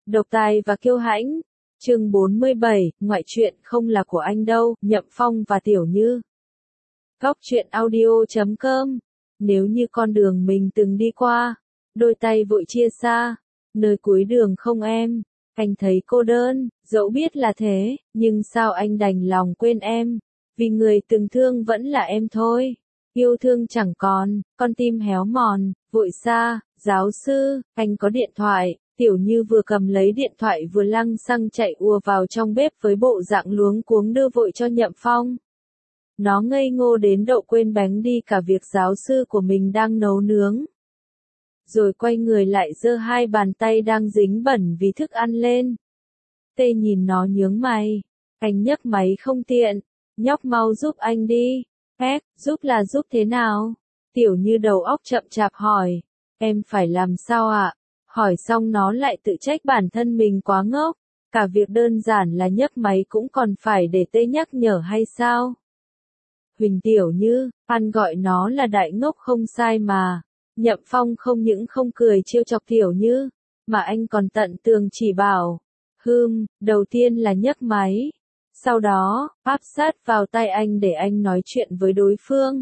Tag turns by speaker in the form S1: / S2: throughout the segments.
S1: Độc tài và kiêu hãnh. Chương 47, ngoại truyện không là của anh đâu, Nhậm Phong và Tiểu Như. Góc truyện audio.com. Nếu như con đường mình từng đi qua, đôi tay vội chia xa, nơi cuối đường không em, anh thấy cô đơn, dẫu biết là thế, nhưng sao anh đành lòng quên em, vì người từng thương vẫn là em thôi. Yêu thương chẳng còn, con tim héo mòn, vội xa, giáo sư, anh có điện thoại. Tiểu Như vừa cầm lấy điện thoại vừa lăng xăng chạy ùa vào trong bếp với bộ dạng luống cuống đưa vội cho Nhậm Phong. Nó ngây ngô đến độ quên bánh đi cả việc giáo sư của mình đang nấu nướng. Rồi quay người lại giơ hai bàn tay đang dính bẩn vì thức ăn lên. Tê nhìn nó nhướng mày. Anh nhấc máy không tiện. Nhóc mau giúp anh đi. Giúp là giúp thế nào? Tiểu Như đầu óc chậm chạp hỏi. Em phải làm sao ạ? Hỏi xong nó lại tự trách bản thân mình quá ngốc. Cả việc đơn giản là nhấc máy cũng còn phải để Tê nhắc nhở hay sao? Huỳnh Tiểu Như, anh gọi nó là đại ngốc không sai mà. Nhậm Phong không những không cười trêu chọc Tiểu Như, mà anh còn tận tường chỉ bảo. Đầu tiên là nhấc máy. Sau đó, áp sát vào tai anh để anh nói chuyện với đối phương.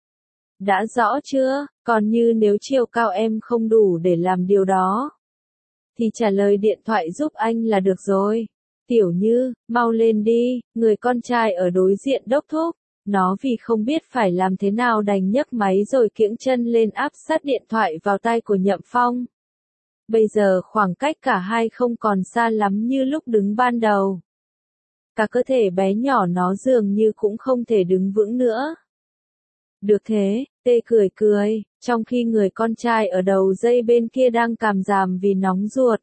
S1: Đã rõ chưa? Còn như nếu chiều cao em không đủ để làm điều đó, thì trả lời điện thoại giúp anh là được rồi. Tiểu Như, mau lên đi, người con trai ở đối diện đốc thúc. Nó vì không biết phải làm thế nào đành nhấc máy rồi kiễng chân lên áp sát điện thoại vào tai của Nhậm Phong. Bây giờ khoảng cách cả hai không còn xa lắm như lúc đứng ban đầu. Cả cơ thể bé nhỏ nó dường như cũng không thể đứng vững nữa. Được thế, Tê cười, trong khi người con trai ở đầu dây bên kia đang càm ràm vì nóng ruột.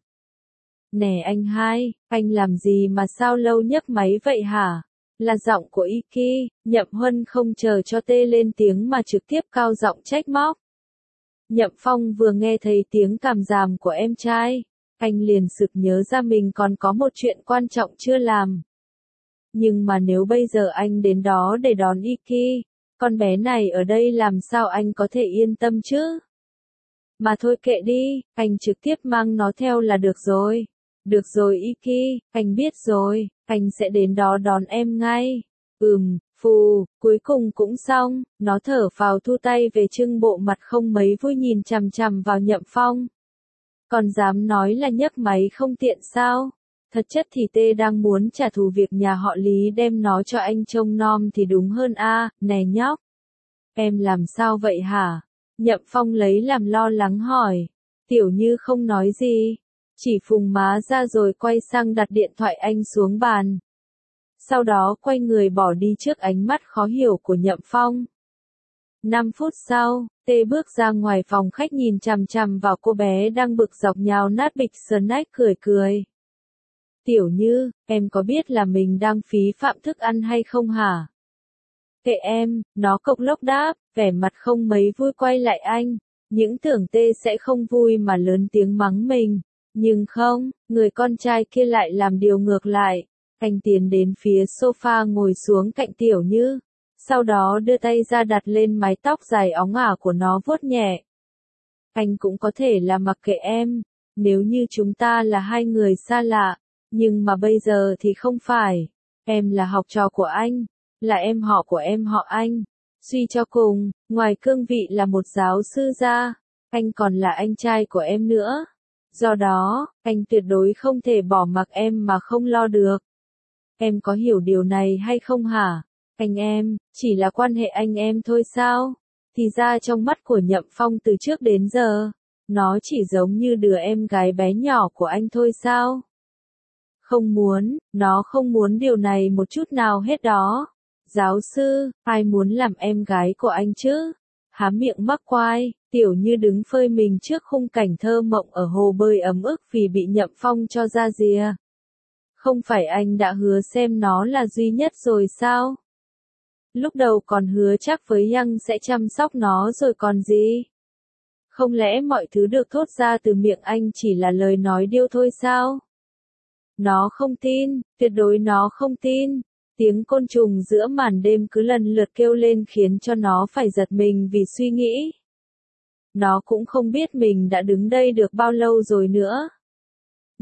S1: Nè anh hai, anh làm gì mà sao lâu nhấc máy vậy hả? Là giọng của Iki. Nhậm Huân không chờ cho Tê lên tiếng mà trực tiếp cao giọng trách móc. Nhậm Phong vừa nghe thấy tiếng càm ràm của em trai, anh liền sực nhớ ra mình còn có một chuyện quan trọng chưa làm. Nhưng mà nếu bây giờ anh đến đó để đón Iki, con bé này ở đây làm sao anh có thể yên tâm chứ? Mà thôi kệ đi, anh trực tiếp mang nó theo là được rồi. Được rồi Iki, anh biết rồi, anh sẽ đến đó đón em ngay. Cuối cùng cũng xong, nó thở phào thu tay về trưng bộ mặt không mấy vui nhìn chằm chằm vào Nhậm Phong. Còn dám nói là nhấc máy không tiện sao? Thật chất thì Tê đang muốn trả thù việc nhà họ Lý đem nó cho anh trông nom thì đúng hơn a. Nè nhóc. Em làm sao vậy hả? Nhậm Phong lấy làm lo lắng hỏi. Tiểu Như không nói gì. Chỉ phùng má ra rồi quay sang đặt điện thoại anh xuống bàn. Sau đó quay người bỏ đi trước ánh mắt khó hiểu của Nhậm Phong. 5 phút sau, Tê bước ra ngoài phòng khách nhìn chằm chằm vào cô bé đang bực dọc nhào nát bịch snack cười. Tiểu Như, em có biết là mình đang phí phạm thức ăn hay không hả? Kệ em, nó cộc lốc đáp, vẻ mặt không mấy vui quay lại anh. Những tưởng Tê sẽ không vui mà lớn tiếng mắng mình. Nhưng không, người con trai kia lại làm điều ngược lại. Anh tiến đến phía sofa ngồi xuống cạnh Tiểu Như. Sau đó đưa tay ra đặt lên mái tóc dài óng ả của nó vuốt nhẹ. Anh cũng có thể là mặc kệ em, nếu như chúng ta là hai người xa lạ. Nhưng mà bây giờ thì không phải. Em là học trò của anh, là em họ của em họ anh. Suy cho cùng, ngoài cương vị là một giáo sư ra, anh còn là anh trai của em nữa. Do đó, anh tuyệt đối không thể bỏ mặc em mà không lo được. Em có hiểu điều này hay không hả? Anh em, chỉ là quan hệ anh em thôi sao? Thì ra trong mắt của Nhậm Phong từ trước đến giờ, nó chỉ giống như đứa em gái bé nhỏ của anh thôi sao? Nó không muốn điều này một chút nào hết đó. Giáo sư, ai muốn làm em gái của anh chứ? Há miệng mắc quai, Tiểu Như đứng phơi mình trước khung cảnh thơ mộng ở hồ bơi ấm ức vì bị Nhậm Phong cho ra rìa. Không phải anh đã hứa xem nó là duy nhất rồi sao? Lúc đầu còn hứa chắc với Yang sẽ chăm sóc nó rồi còn gì? Không lẽ mọi thứ được thốt ra từ miệng anh chỉ là lời nói điêu thôi sao? Nó không tin, tuyệt đối nó không tin. Tiếng côn trùng giữa màn đêm cứ lần lượt kêu lên khiến cho nó phải giật mình vì suy nghĩ. Nó cũng không biết mình đã đứng đây được bao lâu rồi nữa.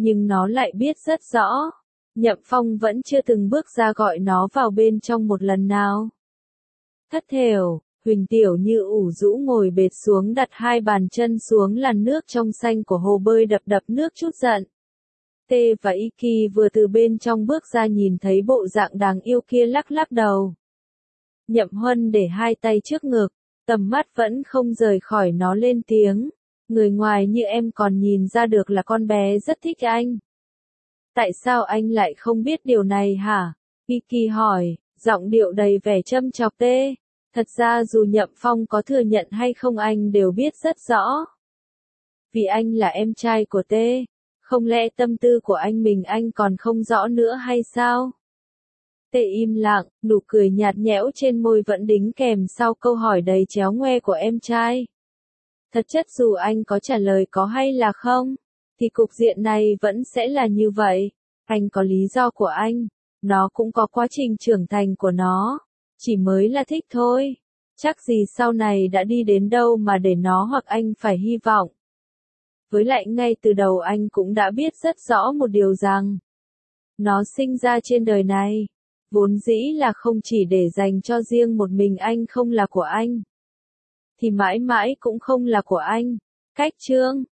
S1: Nhưng nó lại biết rất rõ. Nhậm Phong vẫn chưa từng bước ra gọi nó vào bên trong một lần nào. Thất thểu, Huỳnh Tiểu Như ủ rũ ngồi bệt xuống đặt hai bàn chân xuống làn nước trong xanh của hồ bơi đập đập nước chút giận. Tê và Iki vừa từ bên trong bước ra nhìn thấy bộ dạng đáng yêu kia lắc lắc đầu. Nhậm Huân để hai tay trước ngực, tầm mắt vẫn không rời khỏi nó lên tiếng. Người ngoài như em còn nhìn ra được là con bé rất thích anh. Tại sao anh lại không biết điều này hả? Iki hỏi, giọng điệu đầy vẻ châm chọc Tê. Thật ra dù Nhậm Phong có thừa nhận hay không anh đều biết rất rõ. Vì anh là em trai của Tê. Không lẽ tâm tư của anh còn không rõ nữa hay sao? Tê im lặng, nụ cười nhạt nhẽo trên môi vẫn đính kèm sau câu hỏi đầy chéo ngoe của em trai. Thật chất dù anh có trả lời có hay là không, thì cục diện này vẫn sẽ là như vậy. Anh có lý do của anh, nó cũng có quá trình trưởng thành của nó. Chỉ mới là thích thôi. Chắc gì sau này đã đi đến đâu mà để nó hoặc anh phải hy vọng. Với lại ngay từ đầu anh cũng đã biết rất rõ một điều rằng, nó sinh ra trên đời này, vốn dĩ là không chỉ để dành cho riêng một mình anh, không là của anh, thì mãi mãi cũng không là của anh. Cách chương